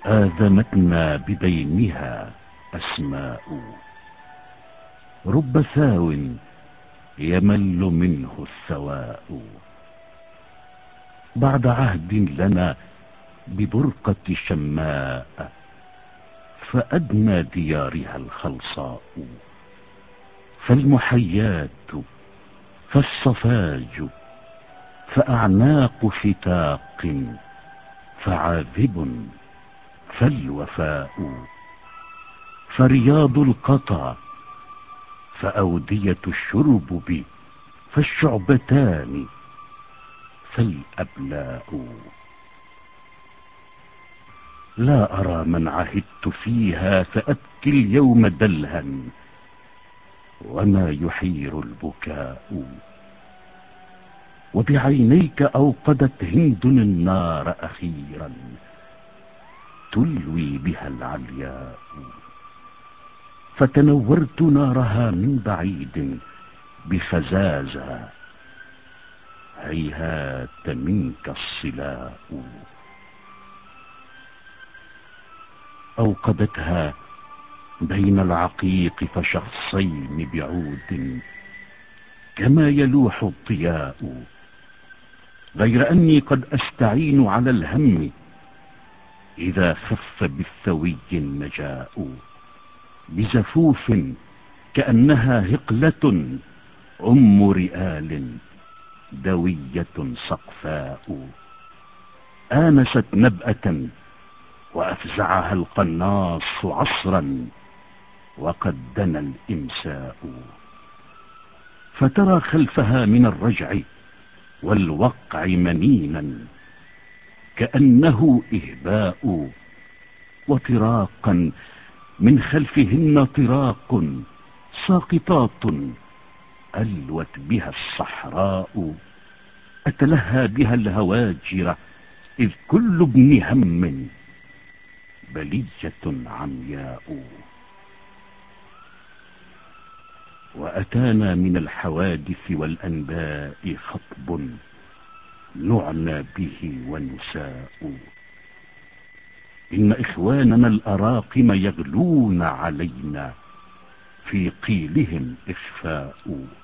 آذنتنا ببينها أسماء. رب ثاو يمل منه الثواء. بعد عهد لنا ببرقة شماء، فأدنى ديارها الخلصاء. فالمحيات فالصفاج، فأعناق فتاق، فعاذب فالوفاء. فرياض القطا، فأودية الشربب، فالشعبتان، فالأبلاء. لا أرى من عهدت فيها فأبكي اليوم دلها، وما يحير البكاء. وبعينيك أوقدت هند النار أخيرا، تلوي بها العلياء. فتنورت نارها من بعيد بفزازة، هيهات منك الصلاء. أوقدتها بين العقيق فشخصين بعود، كما يلوح الضياء. غير أني قد أستعين على الهم إذا خف بالثوي النجاء، بزفوف كأنها هقلة رئال دوية صقفاء. آنست نبأة وأفزعها القناص عصرا، وقد دنا الإمساء. فترى خلفها من الرجع والوقع منينا، كأنه إهباء. وطراقا من خلفهن طراق ساقطات، ألوت بها الصحراء. أتلهى بها الهواجر، إذ كل ابن هم بلية عمياء. وأتانا من الحوادث والأنباء خطب، نعنى به ونساء. إن إخواننا الأراقم يغلون علينا، في قيلهم إخفاء.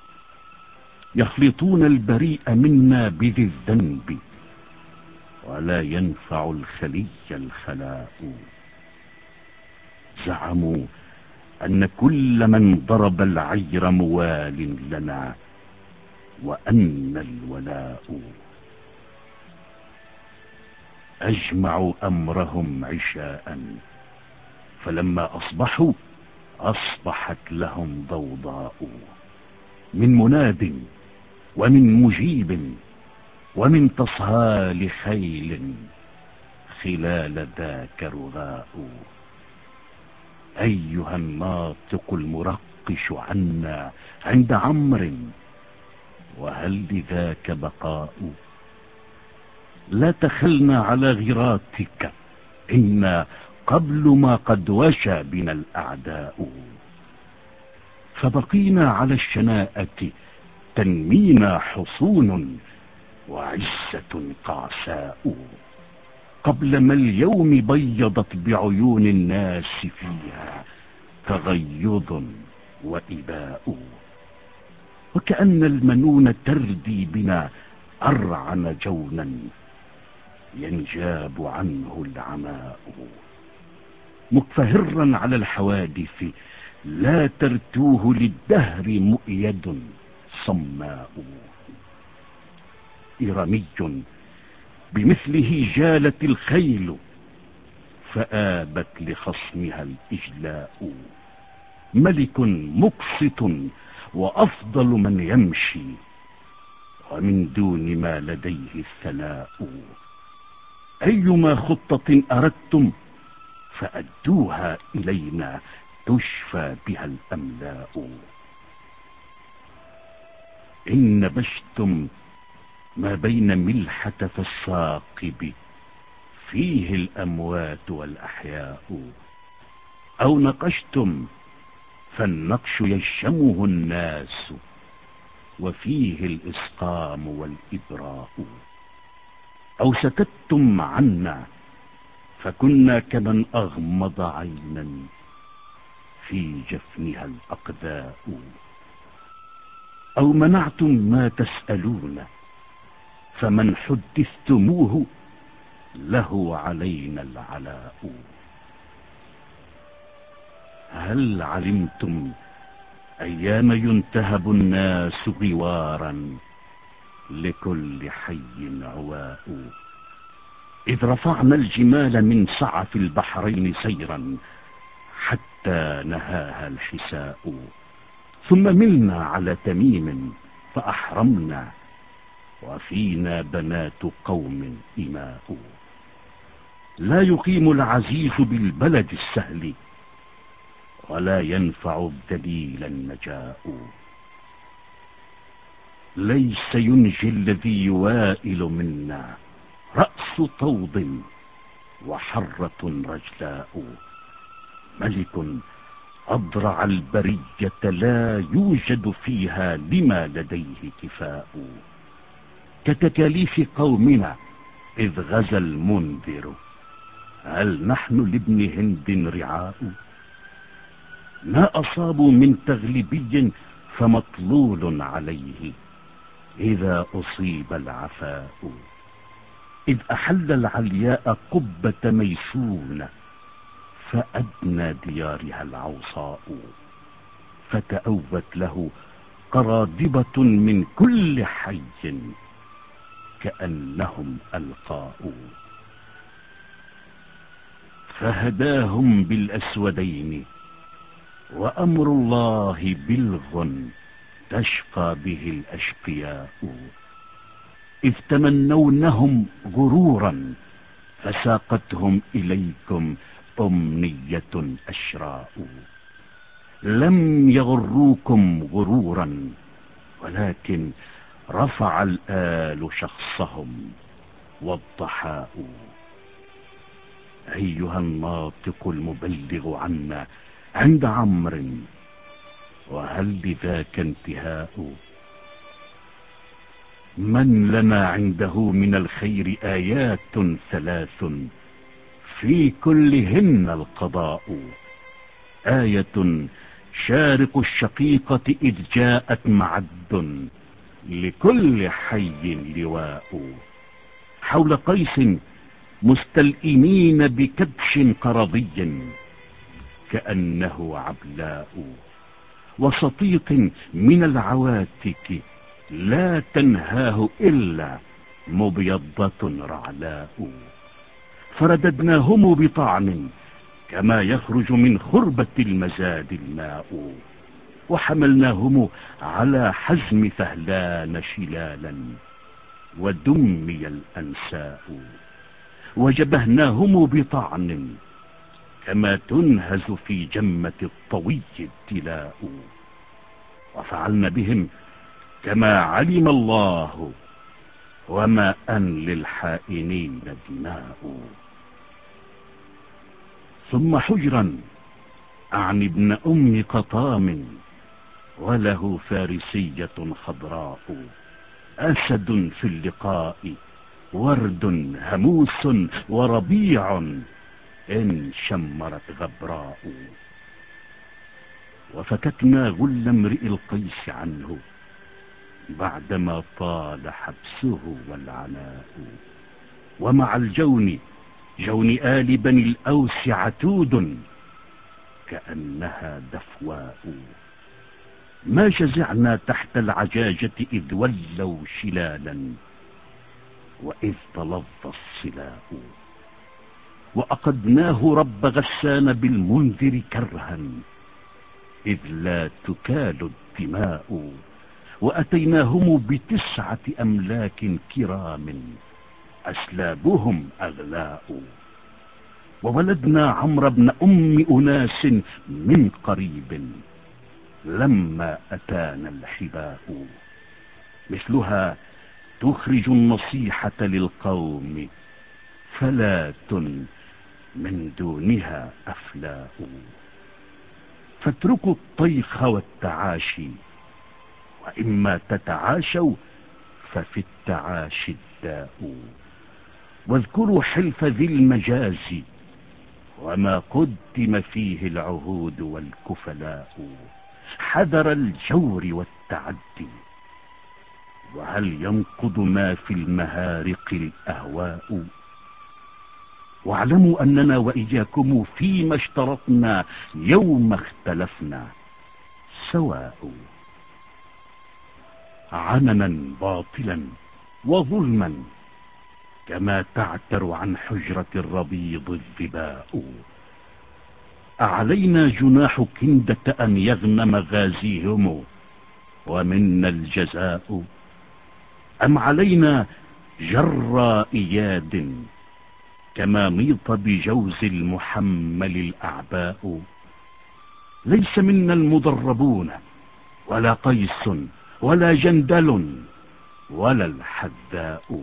يخلطون البريء منا بذي الذنب، ولا ينفع الخلي الخلاء. زعموا أن كل من ضرب العير موال لنا، وأن الولاء. أجمعوا أمرهم عشاء، فلما أصبحوا أصبحت لهم ضوضاء. من مناد ومن مجيب ومن تصهال خيل، خلال ذاك رغاء. أيها الناطق المرقش عنا عند عمرو، وهل لذاك بقاء؟ لا تخلنا على غراتك، إنا قبل ما قد وشى بنا الأعداء. فبقينا على الشناءة، تنمينا حصون وعزة قعساء. قبل ما اليوم بيضت بعيون الناس فيها تغيظ وإباء. وكأن المنون تردي بنا أرعن جونا، ينجاب عنه العماء. مكفهرا على الحوادث، لا ترتوه للدهر مؤيد صماء. إرمي بمثله جالت الخيل، فآبت لخصمها الإجلاء. ملك مقسط وأفضل من يمشي، ومن دون ما لديه الثناء. أيما خطة أردتم فأدوها إلينا، تشفى بها الأملاء. إن نبشتم ما بين ملحة فالثاقب، فيه الأموات والأحياء. أو نقشتم فالنقش يشمه الناس، وفيه الإسقام والإبراء. أو سكتتم عنا فكنا كمن أغمض عينا في جفنها الأقداء. أو منعتم ما تسألون، فمن حدثتموه له علينا العلاء. هل علمتم أيام ينتهب الناس غوارا لكل حي عواء؟ إذ رفعنا الجمال من سعف البحرين سيرا حتى نهاها الحساء، ثم ملنا على تميم فأحرمنا، وفينا بنات قوم إماء. لا يقيم العزيز بالبلد السهل، ولا ينفع الدليل النجاء. ليس ينجي الذي يوائل منا رأس طوض وحرة رجلاء. ملك أضرع البرية لا يوجد فيها لما لديه كفاء. كتكاليف قومنا إذ غزا المنذر، هل نحن لابن هند رعاء؟ ما أصابوا من تغلبي فمطلول عليه إذا أصيب العفاء. إذ أحل العلياء قبة ميسون، فأدنى ديارها العوصاء، فتأوت له قراضبة من كل حي كأنهم ألقاء. فهداهم بالأسودين، وأمر الله بلغ تشقى به الأشقياء. إذ تمنونهم غرورا فساقتهم إليكم أمنية أشراء. لم يغروكم غرورا، ولكن رفع الآل شخصهم والضحاء. أيها الناطق المبلغ عنا عند عمرو، وهل لذاك انتهاء؟ من لنا عنده من الخير آيات ثلاث في كلهن القضاء. آية شارق الشقيقة إذ جاءت معد لكل حي لواء. حول قيس مستلئمين بكبش قرضي كأنه عبلاء. وسطيط من العواتك لا تنهاه إلا مبيضة رعلاء. فرددناهم بطعن كما يخرج من خربة المزاد الماء. وحملناهم على حزم فهلان شلالا ودمي الأنساء. وجبهناهم بطعن كما تنهز في جمة الطوي التلاء. وفعلنا بهم كما علم الله، وما أن للحائنين دماء. ثم حجرا أعني ابن أم قطام، وله فارسية خضراء. أسد في اللقاء، ورد هموس وربيع إن شمرت غبراء. وفككنا غل امرئ القيس عنه بعدما طال حبسه والعناء. ومع الجون جون آل بني الأوس عتود كأنها دفواء. ما جزعنا تحت العجاجة إذ ولوا شلالا وإذ تلظى الصلاء. وأقدناه رب غسان بالمنذر كرها إذ لا تكال الدماء. وأتيناهم ب9 أملاك كرام أسلابهم أغلاء. وولدنا عمرو بن أم أناس من قريب لما أتانا الحباء. مثلها تخرج النصيحة للقوم فلات من دونها أفلاء. فاتركوا الطيخ والتعاشي، وإما تتعاشوا ففي التعاشي الداء. واذكروا حلف ذي المجاز وما قدم فيه العهود والكفلاء، حذر الجور والتعدي، وهل ينقض ما في المهارق الأهواء. واعلموا أننا وإياكم فيما اشترطنا يوم اختلفنا سواء. عننا باطلا وظلما كما تعتر عن حجرة الربيض الظباء. أعلينا جناح كندة أن يغنم غازيهم ومنا الجزاء، أم علينا جر إياد كما ميط بجوز المحمل الأعباء. ليس منا المضربون ولا قيس ولا جندل ولا الحذاء.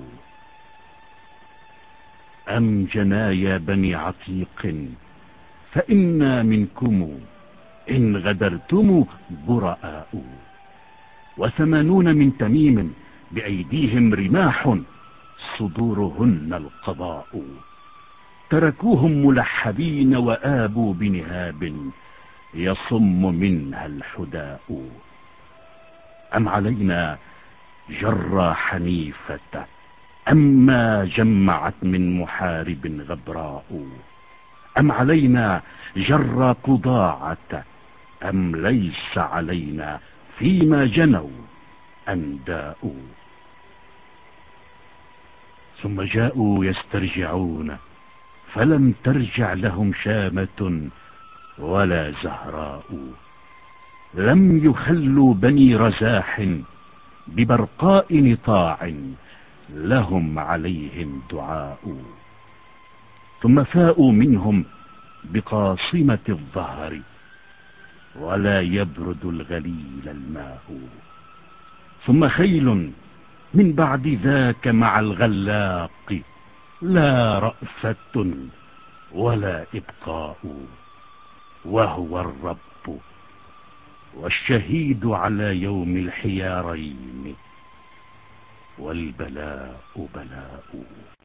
أم جنايا بني عتيق فإنا منكم إن غدرتم براء. وثمانون من تميم بأيديهم رماح صدورهن القضاء. تركوهم ملحبين وآبوا بنهاب يصم منها الحداء. أم علينا جر حنيفة أما جمعت من محارب غبراء. أم علينا جر قضاعة أم ليس علينا فيما جنوا أنداء. ثم جاءوا يسترجعون فلم ترجع لهم شامة ولا زهراء. لم يخلوا بني رزاح ببرقاء نطاع لهم عليهم دعاء. ثم فاءوا منهم بقاصمة الظهر ولا يبرد الغليل الماء. ثم خيل من بعد ذاك مع الغلاق لا رأفة ولا إبقاء. وهو الرب والشهيد على يوم الحيارين والبلاء بلاء.